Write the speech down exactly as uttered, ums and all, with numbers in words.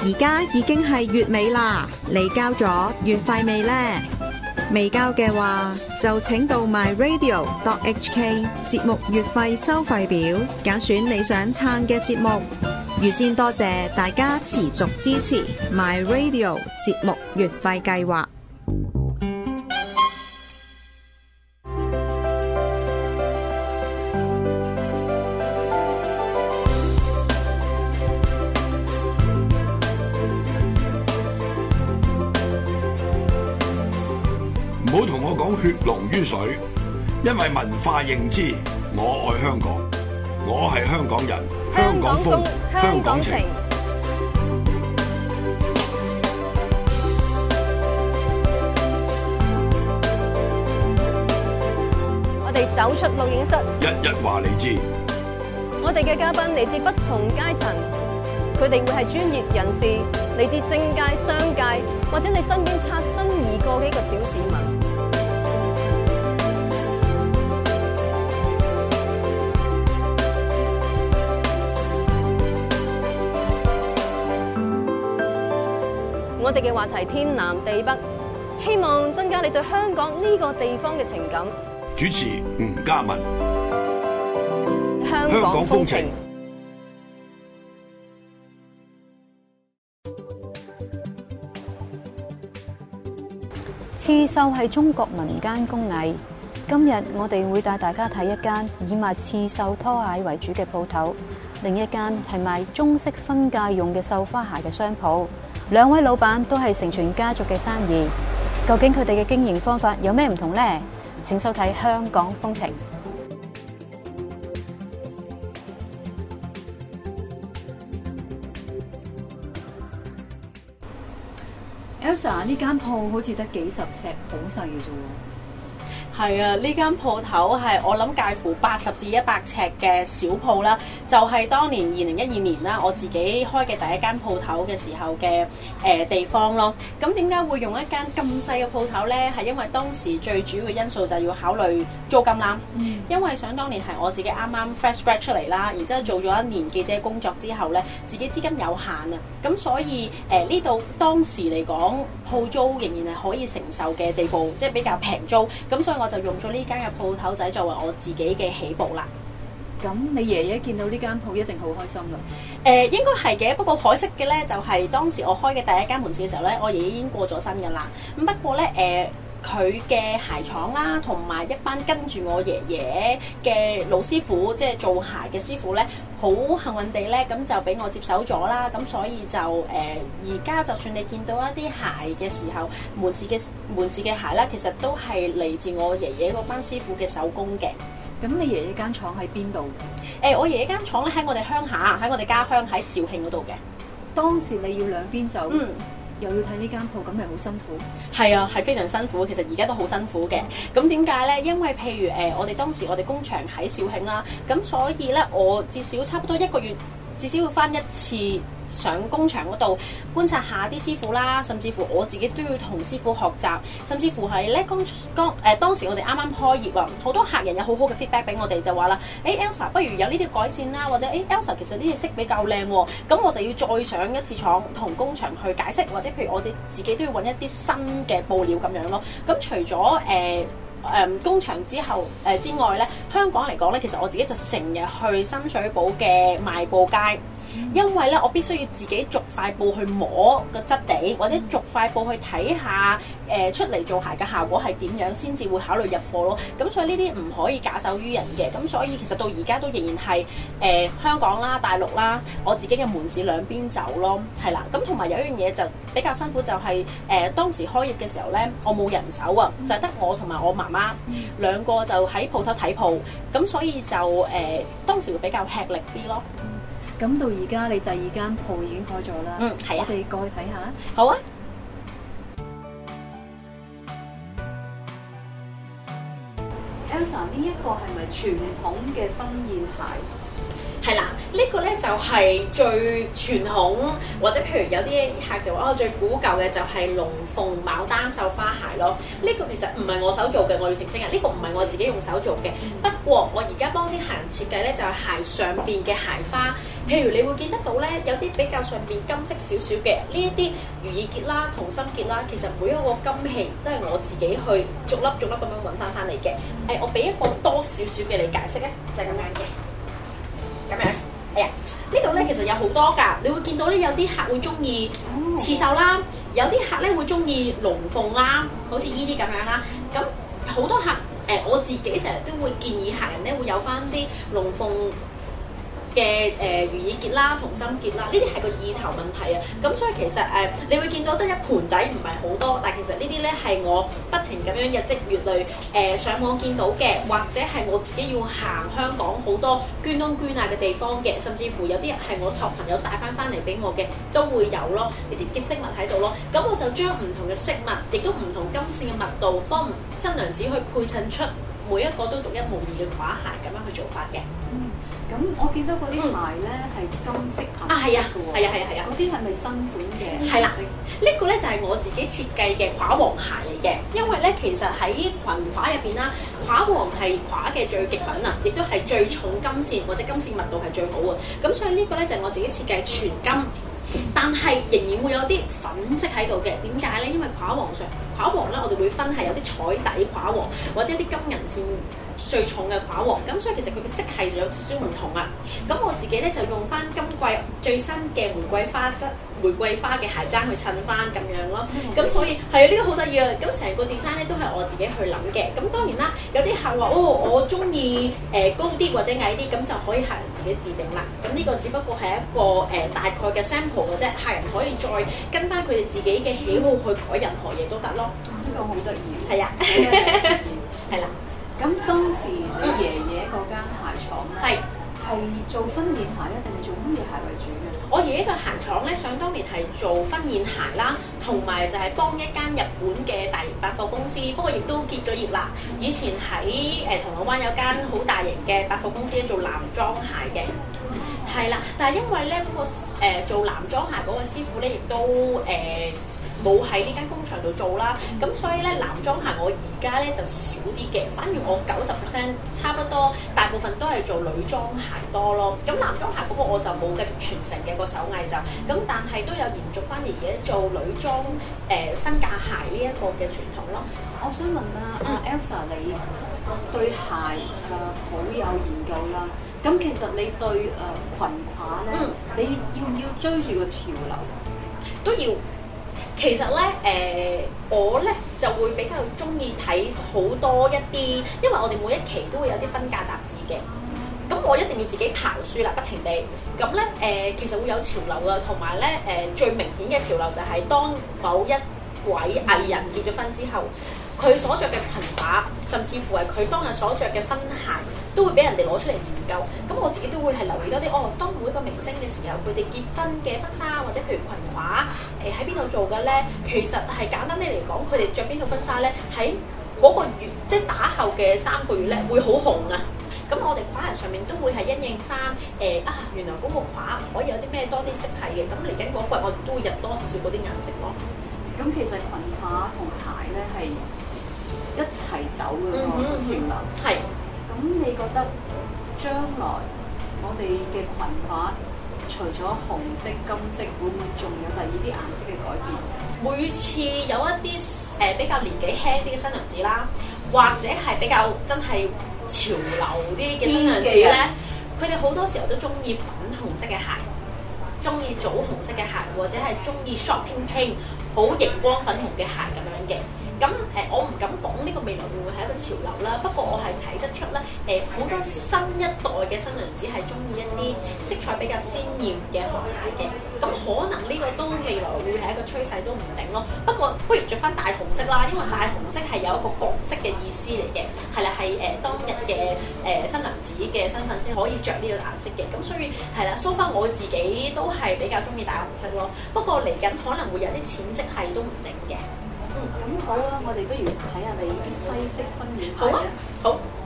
而家已經係月尾啦，你交咗月費未呢？未交嘅話，就請到 my radio dot h k 節目月費收費表，揀選你想撐嘅節目。預先多謝大家持續支持 my radio 節目月費計劃。 唔好同我講血濃於水，因為文化認知，我愛香港，我係香港人，香港風，香港情。 我哋走出錄影室， 日日話你知。 我哋嘅嘉賓嚟自不同階層，佢哋會係專業人士，嚟自政界、商界，或者你身邊擦身而過嘅一個小市民。我哋嘅話題天南地北，希望增加你對香港呢個地方嘅情感。 主持吳嘉文， 香港風情。 刺繡係中國民間工藝。今日我哋會帶大家睇一間以賣刺繡拖鞋為主嘅鋪頭，另一間係賣中式婚嫁用嘅繡花鞋嘅商鋪。兩位老闆都係承傳家族嘅生意，究竟佢哋嘅經營方法有咩唔同呢？請收睇《香港風情》。Elsa， 呢間鋪好似得幾十尺，好細嘅啫喎。 係啊，呢間鋪頭係我諗介乎八十至一百尺嘅小鋪啦，就係、是、當年二零一二年啦，我自己開嘅第一間鋪頭嘅時候嘅誒、呃、地方咯。咁點解會用一間咁細嘅鋪頭呢？係因為當時最主要嘅因素就係要考慮租金啦。嗯、因為想當年係我自己啱啱 fresh grad 出嚟啦，然之後做咗一年記者工作之後呢，自己資金有限啊，咁所以誒呢度當時嚟講鋪租仍然係可以承受嘅地步，即係比較平租，咁所以我就用咗呢間嘅鋪頭仔作為我自己嘅起步啦。 咁你爺爺見到呢間鋪一定好開心啦。 誒、呃、應該係嘅，不過可惜嘅咧就係、是、當時我開嘅第一間門市嘅時候咧，我爺爺已經過咗身㗎啦。咁不過咧誒佢嘅鞋廠啦，同埋一班跟住我爺爺嘅老師傅，即係做鞋嘅師傅咧，好幸運地咧，咁就俾我接手咗啦。咁所以就誒而家就算你見到一啲鞋嘅時候，門市嘅門市嘅鞋啦，其實都係嚟自我爺爺嗰班師傅嘅手工嘅。 咁你爺爺間廠喺邊度？ 誒、呃，我爺爺間廠咧喺我哋鄉下，喺我哋家鄉喺肇慶嗰度嘅。 當時你要兩邊走， 嗯， 又要睇呢間鋪，咁咪好辛苦？ 係啊，係非常辛苦。其實而家都好辛苦嘅。咁點解咧？因為譬如誒、呃，我哋當時我哋工場喺肇慶啦，咁所以咧，我至少差唔多一個月至少要返一次上工場嗰度觀察下啲師傅啦，甚至乎我自己都要同師傅學習，甚至乎係咧剛剛誒當時我哋啱啱開業啊，好多客人有好好嘅 feedback 俾我哋，就話啦，誒、欸、Elsa 不如有呢啲改善啦，或者誒、欸、Elsa 其實呢啲色比較靚喎，咁我就要再上一次廠同工場去解釋，或者譬如我哋自己都要揾一啲新嘅布料咁樣咯。咁除咗誒誒工場之後誒、呃、之外咧，香港嚟講咧，其實我自己就成日去深水埗嘅賣布街。因為咧，我必須要自己逐塊布去摸個質地，或者逐塊布去睇下，誒、呃、出嚟做鞋嘅效果係點樣，先至會考慮入貨咯。咁所以呢啲唔可以假手於人嘅。咁所以其實到而家都仍然係誒、呃、香港啦、大陸啦，我自己嘅門市兩邊走咯，係啦。咁同埋有一樣嘢就比較辛苦，就係、是、誒、呃、當時開業嘅時候咧，我冇人手啊，就係得我同埋我媽媽兩個就喺鋪頭睇鋪，咁所以就誒、呃、當時會比較吃力啲咯。 咁到而家你第二間鋪已經開咗啦， 嗯，係啊， 我哋過去睇下。 好啊。 Elsa， 呢一個係咪傳統嘅婚宴鞋？ 係啦，呢、這個咧就係最傳統，或者譬如有啲客就話哦最古舊嘅就係龍鳳牡丹繡花鞋咯。呢、這個其實唔係我手做嘅，我要澄清啊！呢、這個唔係我自己用手做嘅。不過我而家幫啲客人設計咧，就係鞋上邊嘅鞋花。譬如你會見得到咧，有啲比較上邊金色少少嘅呢一啲如意結啦、同心結啦，其實每一個金器都係我自己去逐粒逐粒咁樣揾翻翻嚟嘅。誒、呃，我俾一個多少少嘅你解釋咧，就係、是、咁樣嘅，咁樣。哎呀，呢度咧其實有好多㗎，你會見到咧有啲客會中意刺繡啦，有啲客咧會中意龍鳳啦，好似依啲咁樣啦。咁好多客誒、呃，我自己成日都會建議客人咧會有翻啲龍鳳嘅誒如意結啦、同心結啦，呢啲係個意頭問題啊。咁所以其實誒、呃，你會見到得一盤仔唔係好多，但係其實呢啲咧係我不停咁樣日積月累誒、呃、上網見到嘅，或者係我自己要行香港好多捐窿捐罅嘅地方嘅，甚至乎有啲係我託朋友帶翻翻嚟俾我嘅，都會有咯，呢啲嘅飾物喺度咯。咁我就將唔同嘅飾物，亦都唔同金線嘅密度，幫新娘子去配襯出每一個都獨一無二嘅褂鞋咁樣去做法嘅。 嗯。咁我見到嗰啲鞋咧係金色銀色嘅喎， 係啊係啊係啊， 嗰啲係咪新款嘅？ 係啦，呢個咧就係我自己設計嘅褂黃鞋嚟嘅，因為咧其實喺裙褂入邊啦，褂黃係褂嘅最極品啊，亦都係最重金線或者金線密度係最好嘅，咁所以呢個咧就係我自己設計全金，但係仍然會有啲粉色喺度嘅。點解咧？因為褂黃上褂黃咧，我哋會分係有啲彩底褂黃或者啲金銀線最重嘅褂黃，咁所以其實佢嘅色係有少少唔同啊。咁我自己咧就用翻今季最新嘅玫瑰花質玫瑰花嘅鞋踭去襯翻咁樣咯。咁、嗯、所以係啊，呢、呢個好得意啊！咁成個 design 咧都係我自己去諗嘅。咁當然啦，有啲客話哦，我中意誒高啲或者矮啲，咁就可以客人自己自定啦。咁呢個只不過係一個誒、呃、大概嘅 sample 嘅啫，客人可以再跟翻佢哋自己嘅喜好去改任何嘢都得咯。 呢、嗯、個好得意。係啊，係啦。 咁當時你爺爺嗰間鞋廠咧，係做婚宴鞋咧，定係做咩鞋為主嘅？ 我爺爺嘅鞋廠咧，想當年係做婚宴鞋啦，同埋就係幫一間日本嘅大型百貨公司，不過亦都結咗業啦。以前喺誒、呃、銅鑼灣有間好大型嘅百貨公司做男裝鞋嘅，係啦。但係因為咧嗰、那個、呃、做男裝鞋嗰個師傅咧，亦都誒。呃冇喺呢間工場度做啦，咁所以咧男裝鞋我而家咧就少啲嘅，反而我九十 percent 差不多，大部分都係做女裝鞋多咯。咁男裝鞋嗰個我就冇繼續傳承嘅個手藝就，咁但係都有延續翻爺爺做女裝誒婚嫁鞋呢一個嘅傳統咯。 我想問啊，阿、嗯、Elsa 你對鞋誒好、呃、有研究啦，咁其實你對誒、呃、裙褂咧，嗯、你要唔要追住個潮流？ 都要。其實咧，誒、呃、我咧就會比較中意睇好多一啲，因為我哋每一期都會有啲婚嫁雜誌嘅，咁我一定要自己刨書啦，不停地。咁咧誒，其實會有潮流㗎，同埋咧誒最明顯嘅潮流就係當某一位藝人結咗婚之後，佢所着嘅裙褂，甚至乎係佢當日所着嘅婚鞋，都會俾人哋攞出嚟研究。咁我自己都會係留意多啲，哦，當每一個明星嘅時候，佢哋結婚嘅婚紗或者譬如裙褂，誒喺邊度做嘅咧？其實係簡單啲嚟講，佢哋着邊套婚紗咧，喺嗰個月即係打後嘅三個月咧，會好紅啊！咁我哋褂鞋上面都會係因應翻誒、呃、啊，原來嗰個褂可以有啲咩多啲色系嘅，咁嚟緊嗰季我哋都會入多少少嗰啲顏色咯。 咁其實裙褂同鞋咧係一齊走嘅喎，個潮流。係。咁你覺得將來我哋嘅裙褂除咗紅色、金色，會唔會仲有第二啲顏色嘅改變？ 每次有一啲誒、呃、比較年紀輕啲嘅新娘子啦，或者係比較真係潮流啲嘅新娘子咧，佢哋好多時候都中意粉紅色嘅鞋，中意棗紅色嘅鞋，或者係中意 shocking pink 好熒光粉紅嘅鞋咁樣嘅。咁誒、呃，我唔敢講呢個未來會唔會係一個潮流啦。不過我係睇得出咧，誒、呃、好多新一代嘅新娘子係中意一啲色彩比較鮮豔嘅鞋嘅。咁可能呢個都未來會係一個趨勢都唔定咯。不過不如着翻大紅色啦，因為大紅色係有一個角色嘅意思嚟嘅，係啦，係誒、呃、當日嘅誒、呃、新娘子嘅身份先可以着呢個顏色嘅。咁所以係啦，so far我自己都係比較中意大紅色咯。不過嚟緊可能會有啲淺色係都唔定嘅。 嗯，咁好啊，我哋不如睇下你啲西式婚宴鞋。 好啊，好。